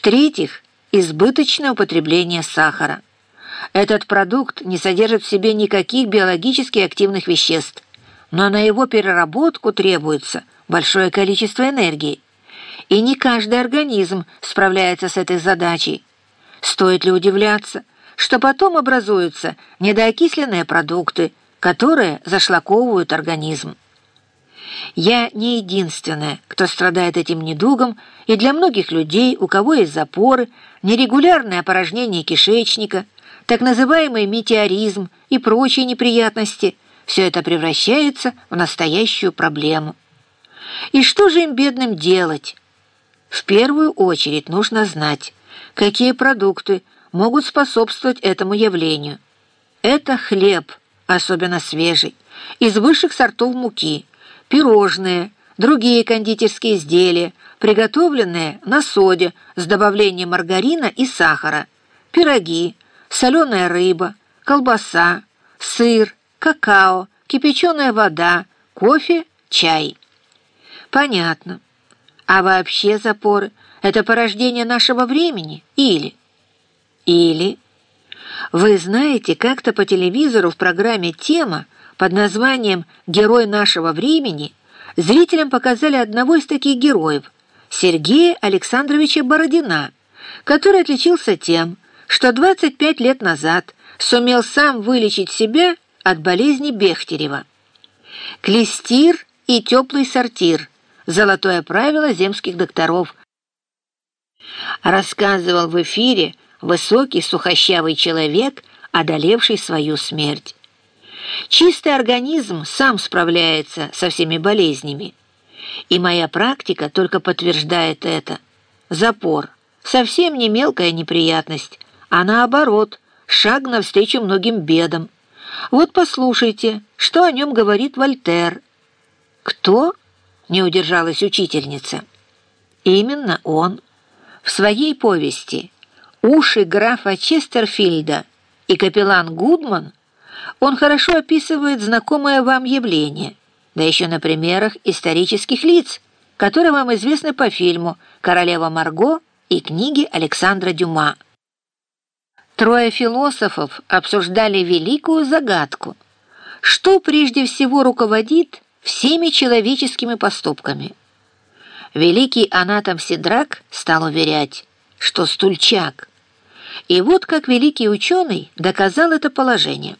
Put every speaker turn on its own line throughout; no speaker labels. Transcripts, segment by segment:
В-третьих, избыточное употребление сахара. Этот продукт не содержит в себе никаких биологически активных веществ, но на его переработку требуется большое количество энергии. И не каждый организм справляется с этой задачей. Стоит ли удивляться, что потом образуются недоокисленные продукты, которые зашлаковывают организм? Я не единственная, кто страдает этим недугом, и для многих людей, у кого есть запоры, нерегулярное опорожнение кишечника, так называемый метеоризм и прочие неприятности, все это превращается в настоящую проблему. И что же им, бедным, делать? В первую очередь нужно знать, какие продукты могут способствовать этому явлению. Это хлеб, особенно свежий, из высших сортов муки, пирожные, другие кондитерские изделия, приготовленные на соде с добавлением маргарина и сахара, пироги, соленая рыба, колбаса, сыр, какао, кипяченая вода, кофе, чай. Понятно. А вообще запоры – это порождение нашего времени? Или? Вы знаете, как-то по телевизору в программе «Тема» под названием «Герой нашего времени» зрителям показали одного из таких героев, Сергея Александровича Бородина, который отличился тем, что 25 лет назад сумел сам вылечить себя от болезни Бехтерева. Клестир и теплый сортир – золотое правило земских докторов. Рассказывал в эфире высокий сухощавый человек, одолевший свою смерть. Чистый организм сам справляется со всеми болезнями. И моя практика только подтверждает это. Запор – совсем не мелкая неприятность, а наоборот, шаг навстречу многим бедам. Вот послушайте, что о нем говорит Вольтер. «Кто?» – не удержалась учительница. Именно он. В своей повести «Уши графа Честерфильда» и капеллан Гудман он хорошо описывает знакомое вам явление, да еще на примерах исторических лиц, которые вам известны по фильму «Королева Марго» и книге Александра Дюма. Трое философов обсуждали великую загадку: что прежде всего руководит всеми человеческими поступками? Великий анатом Сидрак стал уверять, что стульчак. И вот как великий ученый доказал это положение.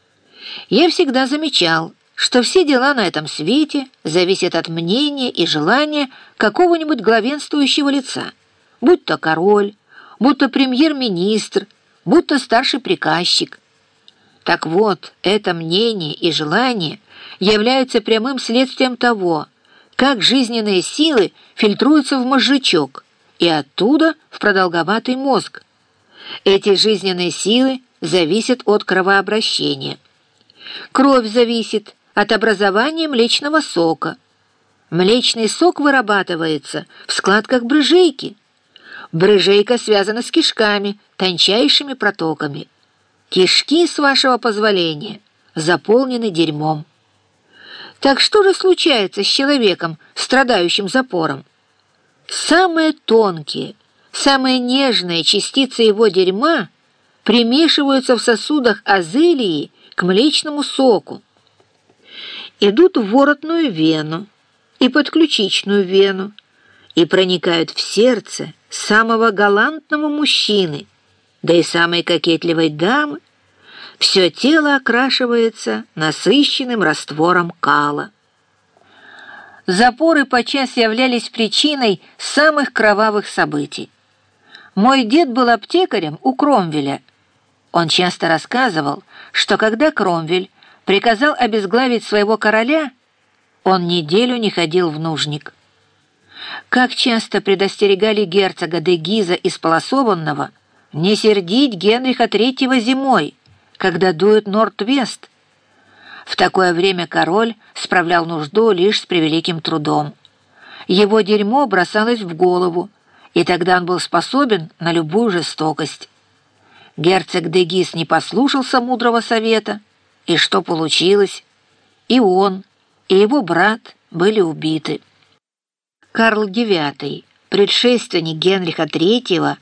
Я всегда замечал, что все дела на этом свете зависят от мнения и желания какого-нибудь главенствующего лица, будь то король, будь то премьер-министр, будь то старший приказчик. Так вот, это мнение и желание являются прямым следствием того, как жизненные силы фильтруются в мозжечок и оттуда в продолговатый мозг. Эти жизненные силы зависят от кровообращения. Кровь зависит от образования млечного сока. Млечный сок вырабатывается в складках брыжейки. Брыжейка связана с кишками, тончайшими протоками. Кишки, с вашего позволения, заполнены дерьмом. Так что же случается с человеком, страдающим запором? Самые тонкие, самые нежные частицы его дерьма примешиваются в сосудах азелии к млечному соку, идут в воротную вену и подключичную вену и проникают в сердце самого галантного мужчины, да и самой кокетливой дамы. Все тело окрашивается насыщенным раствором кала. Запоры подчас являлись причиной самых кровавых событий. Мой дед был аптекарем у Кромвеля. Он часто рассказывал, что когда Кромвель приказал обезглавить своего короля, он неделю не ходил в нужник. Как часто предостерегали герцога де Гиза исполосованного не сердить Генриха III зимой, когда дует норд-вест. В такое время король справлял нужду лишь с превеликим трудом. Его дерьмо бросалось в голову, и тогда он был способен на любую жестокость. Герцог де Гиз не послушался мудрого совета, и что получилось? И он, и его брат были убиты. Карл IX предшественник Генриха III,